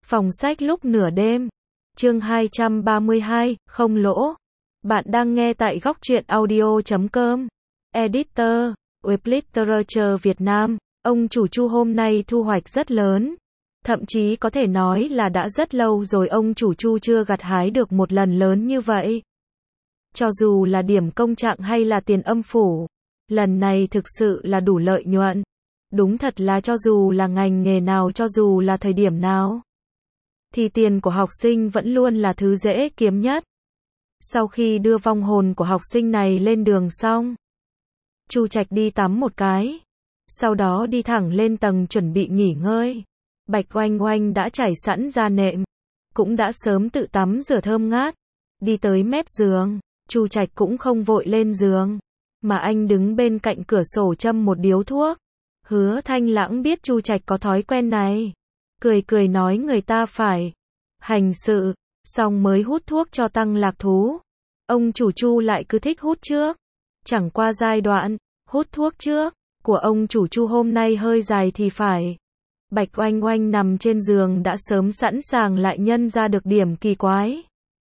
Phòng sách lúc nửa đêm. Chương 232, không lỗ. Bạn đang nghe tại góc truyện audio.com. Editor, Web Literature Việt Nam. Ông chủ Chu hôm nay thu hoạch rất lớn. Thậm chí có thể nói là đã rất lâu rồi ông chủ Chu chưa gặt hái được một lần lớn như vậy. Cho dù là điểm công trạng hay là tiền âm phủ, lần này thực sự là đủ lợi nhuận. Đúng thật là cho dù là ngành nghề nào, cho dù là thời điểm nào, thì tiền của học sinh vẫn luôn là thứ dễ kiếm nhất. Sau khi đưa vong hồn của học sinh này lên đường xong, Chu Trạch đi tắm một cái, sau đó đi thẳng lên tầng chuẩn bị nghỉ ngơi. Bạch Oanh Oanh đã trải sẵn ra nệm, cũng đã sớm tự tắm rửa thơm ngát. Đi tới mép giường, Chu Trạch cũng không vội lên giường, mà anh đứng bên cạnh cửa sổ châm một điếu thuốc. Hứa Thanh Lãng biết Chu Trạch có thói quen này, cười cười nói người ta phải hành sự, xong mới hút thuốc cho tăng lạc thú. Ông chủ Chu lại cứ thích hút trước. Chẳng qua giai đoạn hút thuốc trước của ông chủ Chu hôm nay hơi dài thì phải. Bạch Oanh Oanh nằm trên giường đã sớm sẵn sàng lại nhân ra được điểm kỳ quái.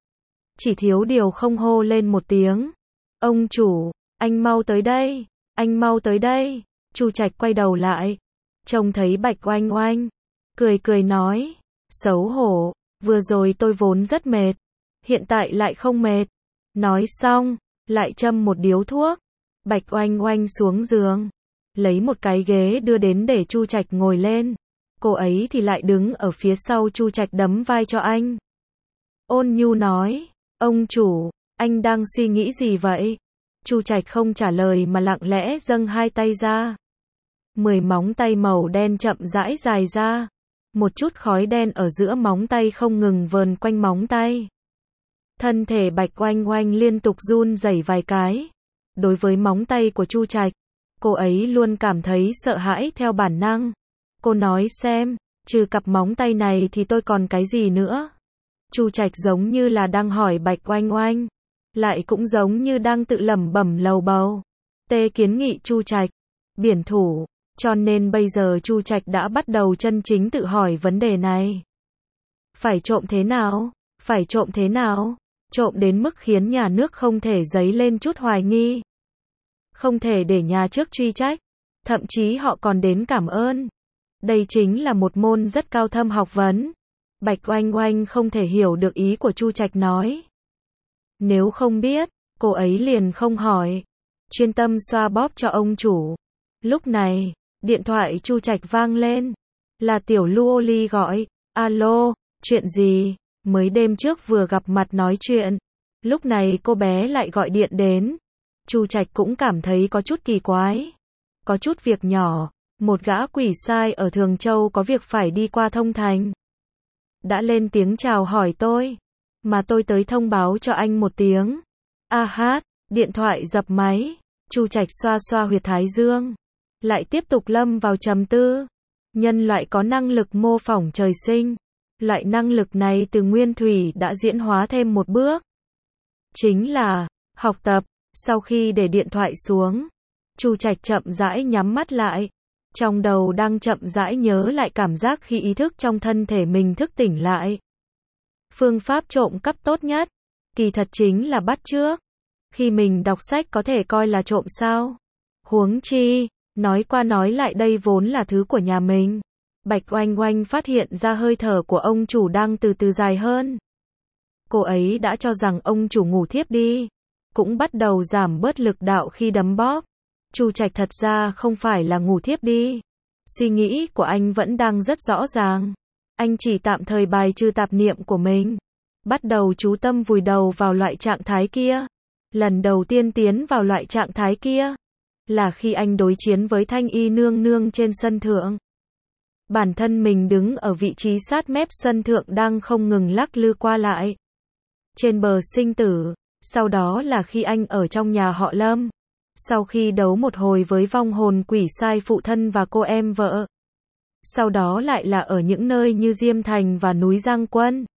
Chỉ thiếu điều không hô lên một tiếng. Ông chủ, anh mau tới đây, anh mau tới đây. Chu Trạch quay đầu lại, trông thấy Bạch Oanh Oanh, cười cười nói, xấu hổ, vừa rồi tôi vốn rất mệt, hiện tại lại không mệt. Nói xong, lại châm một điếu thuốc. Bạch Oanh Oanh xuống giường, lấy một cái ghế đưa đến để Chu Trạch ngồi lên. Cô ấy thì lại đứng ở phía sau Chu Trạch đấm vai cho anh. Ôn nhu nói, ông chủ, anh đang suy nghĩ gì vậy? Chu Trạch không trả lời mà lặng lẽ dâng hai tay ra. 10 móng tay màu đen chậm rãi dài ra. Một chút khói đen ở giữa móng tay không ngừng vờn quanh móng tay. Thân thể Bạch Oanh Oanh liên tục run rẩy vài cái. Đối với móng tay của Chu Trạch, cô ấy luôn cảm thấy sợ hãi theo bản năng. Cô nói xem, trừ cặp móng tay này thì tôi còn cái gì nữa? Chu Trạch giống như là đang hỏi Bạch Oanh Oanh, lại cũng giống như đang tự lẩm bẩm lầu bầu. Tê kiến nghị Chu Trạch, biển thủ, cho nên bây giờ Chu Trạch đã bắt đầu chân chính tự hỏi vấn đề này. Phải trộm thế nào? Phải trộm thế nào? Trộm đến mức khiến nhà nước không thể dấy lên chút hoài nghi. Không thể để nhà trước truy trách. Thậm chí họ còn đến cảm ơn. Đây chính là một môn rất cao thâm học vấn. Bạch Oanh Oanh không thể hiểu được ý của Chu Trạch nói. Nếu không biết, cô ấy liền không hỏi. Chuyên tâm xoa bóp cho ông chủ. Lúc này, điện thoại Chu Trạch vang lên. Là Tiểu Lu Ly gọi. Alo, chuyện gì? Mới đêm trước vừa gặp mặt nói chuyện. Lúc này cô bé lại gọi điện đến. Chu Trạch cũng cảm thấy có chút kỳ quái. Có chút việc nhỏ. Một gã quỷ sai ở Thường Châu có việc phải đi qua Thông Thành. Đã lên tiếng chào hỏi tôi. Mà tôi tới thông báo cho anh một tiếng. A hát, điện thoại dập máy. Chu Trạch xoa xoa huyệt thái dương. Lại tiếp tục lâm vào trầm tư. Nhân loại có năng lực mô phỏng trời sinh. Loại năng lực này từ nguyên thủy đã diễn hóa thêm một bước. Chính là học tập. Sau khi để điện thoại xuống, Chu Trạch chậm rãi nhắm mắt lại. Trong đầu đang chậm rãi nhớ lại cảm giác khi ý thức trong thân thể mình thức tỉnh lại. Phương pháp trộm cắp tốt nhất, kỳ thật chính là bắt chước. Khi mình đọc sách có thể coi là trộm sao? Huống chi, nói qua nói lại đây vốn là thứ của nhà mình. Bạch Oanh Oanh phát hiện ra hơi thở của ông chủ đang từ từ dài hơn. Cô ấy đã cho rằng ông chủ ngủ thiếp đi, cũng bắt đầu giảm bớt lực đạo khi đấm bóp. Chu Trạch thật ra không phải là ngủ thiếp đi. Suy nghĩ của anh vẫn đang rất rõ ràng. Anh chỉ tạm thời bài trừ tạp niệm của mình. Bắt đầu chú tâm vùi đầu vào loại trạng thái kia. Lần đầu tiên tiến vào loại trạng thái kia là khi anh đối chiến với Thanh Y nương nương trên sân thượng. Bản thân mình đứng ở vị trí sát mép sân thượng đang không ngừng lắc lư qua lại. Trên bờ sinh tử. Sau đó là khi anh ở trong nhà họ Lâm. Sau khi đấu một hồi với vong hồn quỷ sai phụ thân và cô em vợ. Sau đó lại là ở những nơi như Diêm Thành và núi Giang Quân.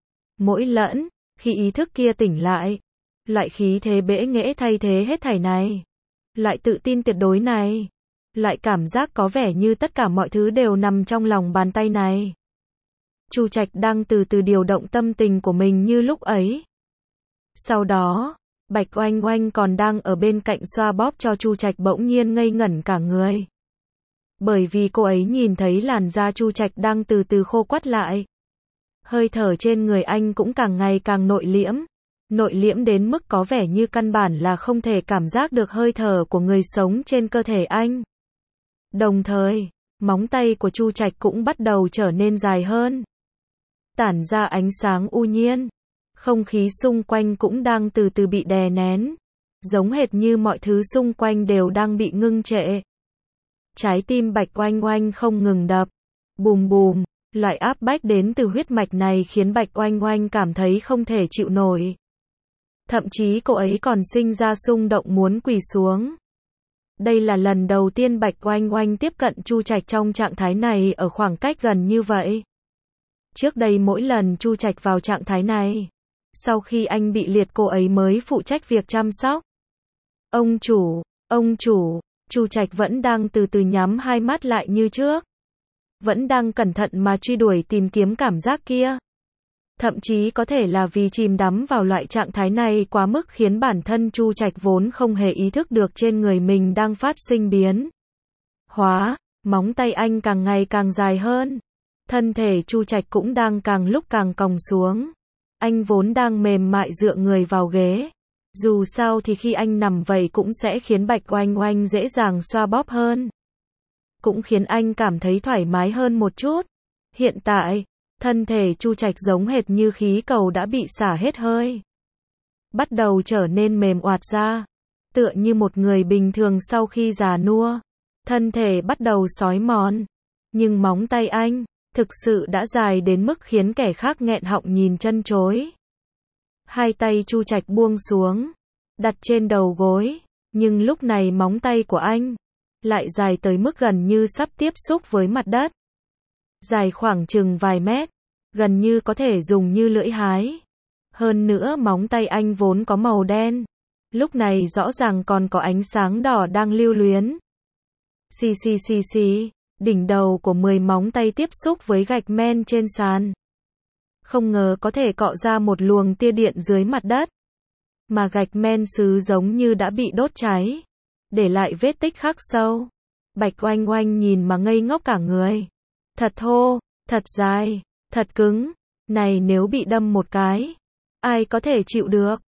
Mỗi lẫn, khi ý thức kia tỉnh lại, loại khí thế bẽ nghễ thay thế hết thảy này. Loại tự tin tuyệt đối này. Loại cảm giác có vẻ như tất cả mọi thứ đều nằm trong lòng bàn tay này. Chu Trạch đang từ từ điều động tâm tình của mình như lúc ấy. Sau đó, Bạch Oanh Oanh còn đang ở bên cạnh xoa bóp cho Chu Trạch bỗng nhiên ngây ngẩn cả người. Bởi vì cô ấy nhìn thấy làn da Chu Trạch đang từ từ khô quắt lại. Hơi thở trên người anh cũng càng ngày càng nội liễm đến mức có vẻ như căn bản là không thể cảm giác được hơi thở của người sống trên cơ thể anh. Đồng thời, móng tay của Chu Trạch cũng bắt đầu trở nên dài hơn, tản ra ánh sáng u nhiên. Không khí xung quanh cũng đang từ từ bị đè nén, giống hệt như mọi thứ xung quanh đều đang bị ngưng trệ. Trái tim Bạch Oanh Oanh không ngừng đập, bùm bùm, loại áp bách đến từ huyết mạch này khiến Bạch Oanh Oanh cảm thấy không thể chịu nổi. Thậm chí cô ấy còn sinh ra xung động muốn quỳ xuống. Đây là lần đầu tiên Bạch Oanh Oanh tiếp cận Chu Trạch trong trạng thái này ở khoảng cách gần như vậy. Trước đây mỗi lần Chu Trạch vào trạng thái này, sau khi anh bị liệt cô ấy mới phụ trách việc chăm sóc. Ông chủ, Chu Trạch vẫn đang từ từ nhắm hai mắt lại như trước. Vẫn đang cẩn thận mà truy đuổi tìm kiếm cảm giác kia. Thậm chí có thể là vì chìm đắm vào loại trạng thái này quá mức khiến bản thân Chu Trạch vốn không hề ý thức được trên người mình đang phát sinh biến hóa, móng tay anh càng ngày càng dài hơn. Thân thể Chu Trạch cũng đang càng lúc càng còng xuống. Anh vốn đang mềm mại dựa người vào ghế. Dù sao thì khi anh nằm vậy cũng sẽ khiến Bạch Oanh Oanh dễ dàng xoa bóp hơn. Cũng khiến anh cảm thấy thoải mái hơn một chút. Hiện tại, thân thể Chu Trạch giống hệt như khí cầu đã bị xả hết hơi. Bắt đầu trở nên mềm oạt ra. Tựa như một người bình thường sau khi già nua. Thân thể bắt đầu xói mòn. Nhưng móng tay anh, thực sự đã dài đến mức khiến kẻ khác nghẹn họng nhìn chân chối. Hai tay Chu Trạch buông xuống, đặt trên đầu gối. Nhưng lúc này móng tay của anh lại dài tới mức gần như sắp tiếp xúc với mặt đất. Dài khoảng chừng vài mét, gần như có thể dùng như lưỡi hái. Hơn nữa móng tay anh vốn có màu đen, lúc này rõ ràng còn có ánh sáng đỏ đang lưu luyến. Xì, đỉnh đầu của 10 móng tay tiếp xúc với gạch men trên sàn. Không ngờ có thể cọ ra một luồng tia điện dưới mặt đất. Mà gạch men sứ giống như đã bị đốt cháy, để lại vết tích khắc sâu. Bạch Oanh Oanh nhìn mà ngây ngốc cả người. Thật thô, thật dài, thật cứng. Này nếu bị đâm một cái, ai có thể chịu được?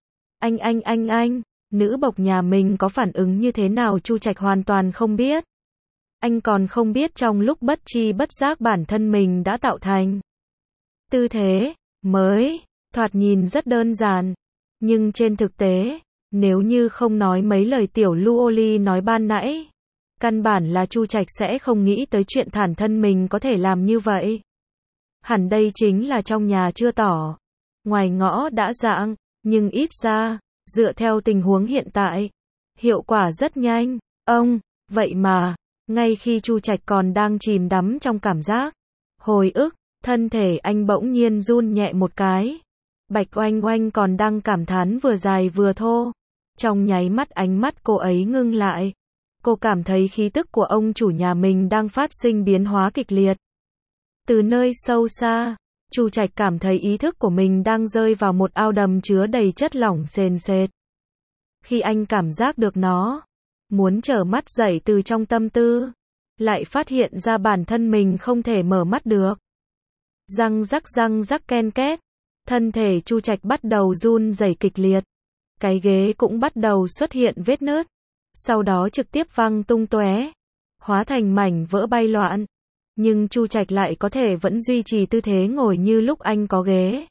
Anh, nữ bộc nhà mình có phản ứng như thế nào Chu Trạch hoàn toàn không biết. Anh còn không biết trong lúc bất tri bất giác bản thân mình đã tạo thành tư thế mới, thoạt nhìn rất đơn giản. Nhưng trên thực tế, nếu như không nói mấy lời tiểu Luoli nói ban nãy, căn bản là Chu Trạch sẽ không nghĩ tới chuyện thản thân mình có thể làm như vậy. Hẳn đây chính là trong nhà chưa tỏ, ngoài ngõ đã rạng, nhưng ít ra, dựa theo tình huống hiện tại, hiệu quả rất nhanh. Vậy mà, ngay khi Chu Trạch còn đang chìm đắm trong cảm giác hồi ức, thân thể anh bỗng nhiên run nhẹ một cái. Bạch Oanh Oanh còn đang cảm thán vừa dài vừa thô. Trong nháy mắt ánh mắt cô ấy ngưng lại. Cô cảm thấy khí tức của ông chủ nhà mình đang phát sinh biến hóa kịch liệt. Từ nơi sâu xa, Chu Trạch cảm thấy ý thức của mình đang rơi vào một ao đầm chứa đầy chất lỏng sền sệt. Khi anh cảm giác được nó, muốn trở mắt dậy từ trong tâm tư, lại phát hiện ra bản thân mình không thể mở mắt được. Răng rắc ken két, thân thể Chu Trạch bắt đầu run rẩy kịch liệt. Cái ghế cũng bắt đầu xuất hiện vết nứt, sau đó trực tiếp văng tung tóe, hóa thành mảnh vỡ bay loạn. Nhưng Chu Trạch lại có thể vẫn duy trì tư thế ngồi như lúc anh có ghế.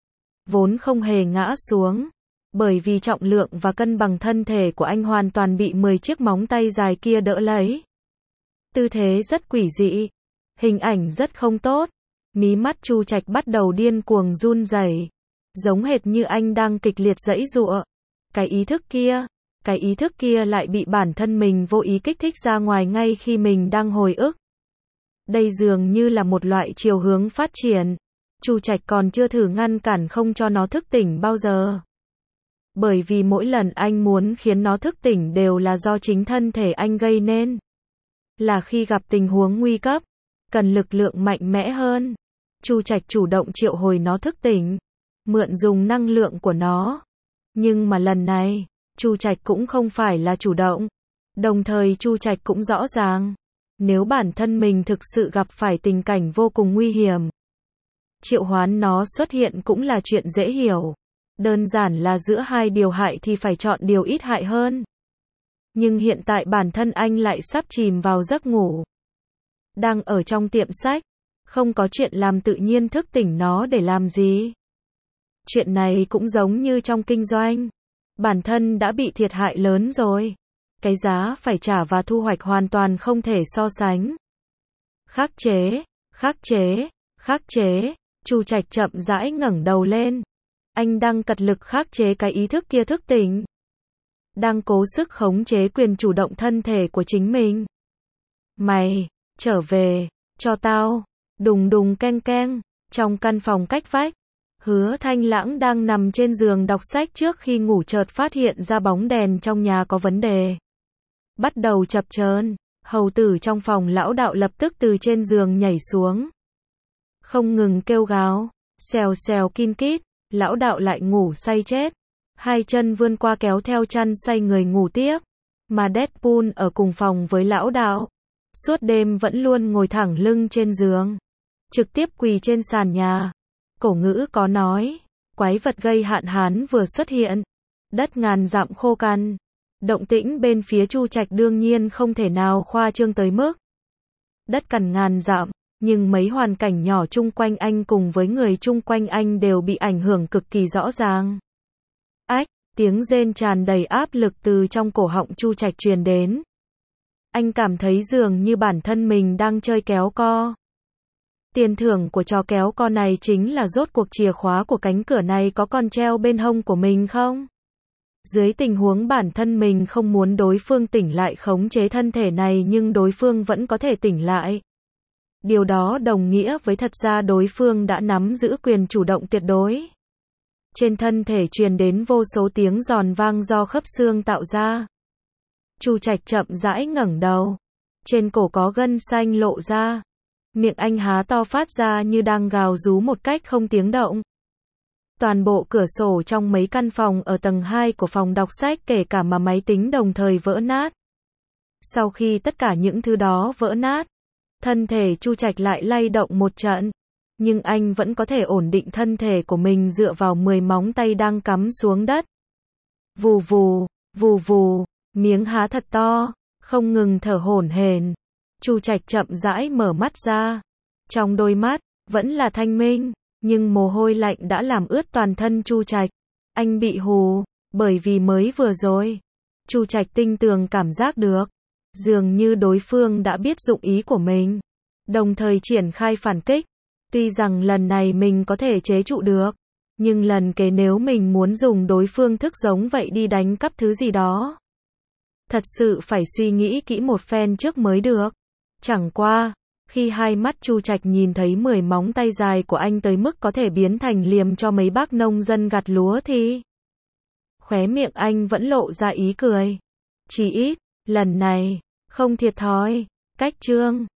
Vốn không hề ngã xuống, bởi vì trọng lượng và cân bằng thân thể của anh hoàn toàn bị 10 chiếc móng tay dài kia đỡ lấy. Tư thế rất quỷ dị, hình ảnh rất không tốt. Mí mắt Chu Trạch bắt đầu điên cuồng run rẩy, giống hệt như anh đang kịch liệt giãy giụa. Cái ý thức kia lại bị bản thân mình vô ý kích thích ra ngoài ngay khi mình đang hồi ức. Đây dường như là một loại chiều hướng phát triển. Chu Trạch còn chưa thử ngăn cản không cho nó thức tỉnh bao giờ. Bởi vì mỗi lần anh muốn khiến nó thức tỉnh đều là do chính thân thể anh gây nên. Là khi gặp tình huống nguy cấp, cần lực lượng mạnh mẽ hơn. Chu Trạch chủ động triệu hồi nó thức tỉnh, mượn dùng năng lượng của nó. Nhưng mà lần này, Chu Trạch cũng không phải là chủ động. Đồng thời Chu Trạch cũng rõ ràng, nếu bản thân mình thực sự gặp phải tình cảnh vô cùng nguy hiểm, triệu hoán nó xuất hiện cũng là chuyện dễ hiểu. Đơn giản là giữa hai điều hại thì phải chọn điều ít hại hơn. Nhưng hiện tại bản thân anh lại sắp chìm vào giấc ngủ. Đang ở trong tiệm sách, không có chuyện làm tự nhiên thức tỉnh nó để làm gì. Chuyện này cũng giống như trong kinh doanh. Bản thân đã bị thiệt hại lớn rồi. Cái giá phải trả và thu hoạch hoàn toàn không thể so sánh. Khắc chế, khắc chế, khắc chế. Chu Trạch chậm rãi ngẩng đầu lên. Anh đang cật lực khắc chế cái ý thức kia thức tỉnh. Đang cố sức khống chế quyền chủ động thân thể của chính mình. Mày, trở về, cho tao. Đùng đùng keng keng. Trong căn phòng cách vách, Hứa Thanh Lãng đang nằm trên giường đọc sách trước khi ngủ chợt phát hiện ra bóng đèn trong nhà có vấn đề. Bắt đầu chập chờn, hầu tử trong phòng lão đạo lập tức từ trên giường nhảy xuống. Không ngừng kêu gào, xèo xèo kin kít, lão đạo lại ngủ say chết. Hai chân vươn qua kéo theo chăn xoay người ngủ tiếp. Mà Deadpool ở cùng phòng với lão đạo. Suốt đêm vẫn luôn ngồi thẳng lưng trên giường. Trực tiếp quỳ trên sàn nhà. Cổ ngữ có nói, quái vật gây hạn hán vừa xuất hiện. Đất ngàn dặm khô cằn. Động tĩnh bên phía Chu Trạch đương nhiên không thể nào khoa trương tới mức đất cằn ngàn dặm, nhưng mấy hoàn cảnh nhỏ chung quanh anh cùng với người chung quanh anh đều bị ảnh hưởng cực kỳ rõ ràng. Ách, tiếng rên tràn đầy áp lực từ trong cổ họng Chu Trạch truyền đến. Anh cảm thấy dường như bản thân mình đang chơi kéo co. Tiền thưởng của trò kéo co này chính là rốt cuộc chìa khóa của cánh cửa này có còn treo bên hông của mình không? Dưới tình huống bản thân mình không muốn đối phương tỉnh lại khống chế thân thể này nhưng đối phương vẫn có thể tỉnh lại. Điều đó đồng nghĩa với thật ra đối phương đã nắm giữ quyền chủ động tuyệt đối. Trên thân thể truyền đến vô số tiếng giòn vang do khớp xương tạo ra. Chu Trạch chậm rãi ngẩng đầu. Trên cổ có gân xanh lộ ra. Miệng anh há to phát ra như đang gào rú một cách không tiếng động. Toàn bộ cửa sổ trong mấy căn phòng ở tầng 2 của phòng đọc sách kể cả mà máy tính đồng thời vỡ nát. Sau khi tất cả những thứ đó vỡ nát, thân thể Chu Trạch lại lay động một trận. Nhưng anh vẫn có thể ổn định thân thể của mình dựa vào 10 móng tay đang cắm xuống đất. Vù vù, vù vù, miếng há thật to, không ngừng thở hổn hển. Chu Trạch chậm rãi mở mắt ra. Trong đôi mắt, vẫn là thanh minh, nhưng mồ hôi lạnh đã làm ướt toàn thân Chu Trạch. Anh bị hù, bởi vì mới vừa rồi, Chu Trạch tinh tường cảm giác được, dường như đối phương đã biết dụng ý của mình, đồng thời triển khai phản kích. Tuy rằng lần này mình có thể chế trụ được, nhưng lần kế nếu mình muốn dùng đối phương thức giống vậy đi đánh cắp thứ gì đó, thật sự phải suy nghĩ kỹ một phen trước mới được. Chẳng qua, khi hai mắt Chu Trạch nhìn thấy 10 móng tay dài của anh tới mức có thể biến thành liềm cho mấy bác nông dân gặt lúa thì khóe miệng anh vẫn lộ ra ý cười. Chỉ ít, lần này, không thiệt thòi. Cách chương